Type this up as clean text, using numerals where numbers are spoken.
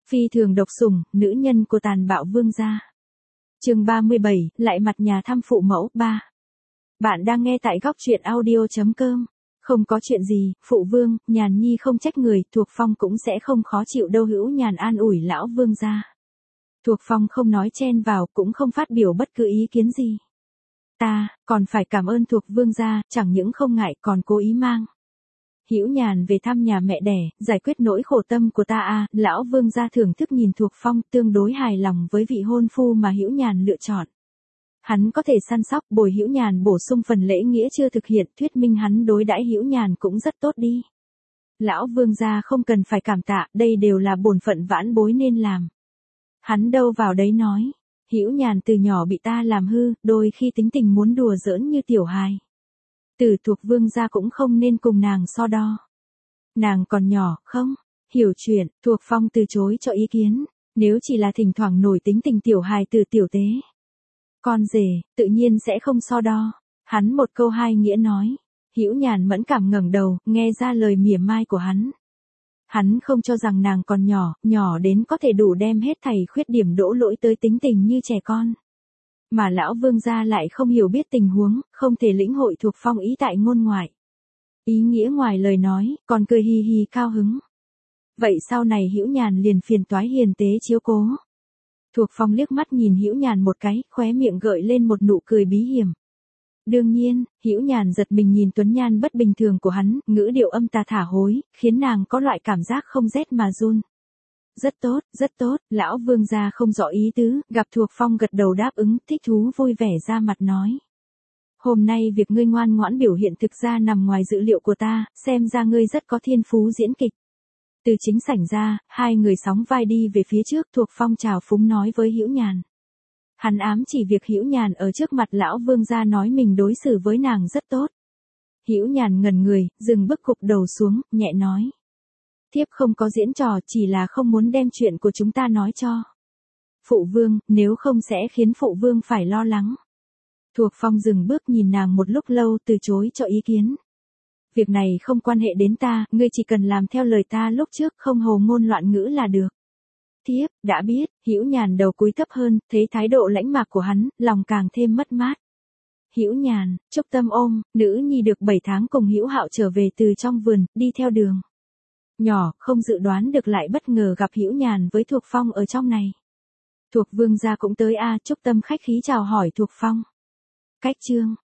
Phi thường độc sủng, nữ nhân của tàn bạo vương gia. Chương 37, lại mặt nhà thăm phụ mẫu 3. Bạn đang nghe tại góc truyện audio.com. Không có chuyện gì, phụ vương, Nhàn Nhi không trách người, Thuộc Phong cũng sẽ không khó chịu đâu. Hữu Nhàn an ủi lão vương gia. Thuộc Phong không nói chen vào, cũng không phát biểu bất cứ ý kiến gì. Ta, còn phải cảm ơn Thuộc vương gia, chẳng những không ngại còn cố ý mang Hữu Nhàn về thăm nhà mẹ đẻ, giải quyết nỗi khổ tâm của ta à. Lão vương gia thưởng thức nhìn Thuộc Phong, tương đối hài lòng với vị hôn phu mà Hữu Nhàn lựa chọn. Hắn có thể săn sóc bồi Hữu Nhàn, bổ sung phần lễ nghĩa chưa thực hiện, thuyết minh hắn đối đãi Hữu Nhàn cũng rất tốt đi. Lão vương gia không cần phải cảm tạ, đây đều là bổn phận vãn bối nên làm. Hắn đâu vào đấy nói, Hữu Nhàn từ nhỏ bị ta làm hư, đôi khi tính tình muốn đùa giỡn như tiểu hài. Từ Thuộc vương gia cũng không nên cùng nàng so đo. Nàng còn nhỏ, không hiểu chuyện. Thuộc Phong từ chối cho ý kiến, nếu chỉ là thỉnh thoảng nổi tính tình tiểu hài từ tiểu tế con rể, tự nhiên sẽ không so đo. Hắn một câu hai nghĩa nói. Hữu Nhàn mẫn cảm ngẩng đầu, nghe ra lời mỉa mai của hắn. Hắn không cho rằng nàng còn nhỏ, nhỏ đến có thể đủ đem hết thảy khuyết điểm đổ lỗi tới tính tình như trẻ con. Mà lão vương gia lại không hiểu biết tình huống, không thể lĩnh hội Thuộc Phong ý tại ngôn ngoại. Ý nghĩa ngoài lời nói, còn cười hi hi cao hứng. Vậy sau này Hữu Nhàn liền phiền toái hiền tế chiếu cố. Thuộc Phong liếc mắt nhìn Hữu Nhàn một cái, khóe miệng gợi lên một nụ cười bí hiểm. Đương nhiên, Hữu Nhàn giật mình nhìn tuấn nhan bất bình thường của hắn, ngữ điệu âm tà thả hối, khiến nàng có loại cảm giác không rét mà run. Rất tốt, lão vương gia không rõ ý tứ, gặp Thuộc Phong gật đầu đáp ứng, thích thú vui vẻ ra mặt nói. Hôm nay việc ngươi ngoan ngoãn biểu hiện thực ra nằm ngoài dự liệu của ta, xem ra ngươi rất có thiên phú diễn kịch. Từ chính sảnh ra, hai người sóng vai đi về phía trước, Thuộc Phong chào phúng nói với Hữu Nhàn. Hắn ám chỉ việc Hữu Nhàn ở trước mặt lão vương gia nói mình đối xử với nàng rất tốt. Hữu Nhàn ngẩn người, dừng bước gục đầu xuống, nhẹ nói. Thiếp không có diễn trò, chỉ là không muốn đem chuyện của chúng ta nói cho phụ vương, nếu không sẽ khiến phụ vương phải lo lắng. Thuộc Phong dừng bước nhìn nàng một lúc lâu, từ chối cho ý kiến. Việc này không quan hệ đến ta, ngươi chỉ cần làm theo lời ta lúc trước, không hồ ngôn loạn ngữ là được. Thiếp đã biết. Hữu Nhàn đầu cúi thấp hơn, thấy thái độ lãnh mạc của hắn, lòng càng thêm mất mát. Hữu Nhàn, Trúc Tâm ôm nữ nhi được 7 tháng cùng Hữu Hạo trở về từ trong vườn, đi theo đường nhỏ, không dự đoán được lại bất ngờ gặp Hữu Nhàn với Thuộc Phong ở trong này. Thuộc vương gia cũng tới a. Trúc Tâm khách khí chào hỏi Thuộc Phong. Cách chương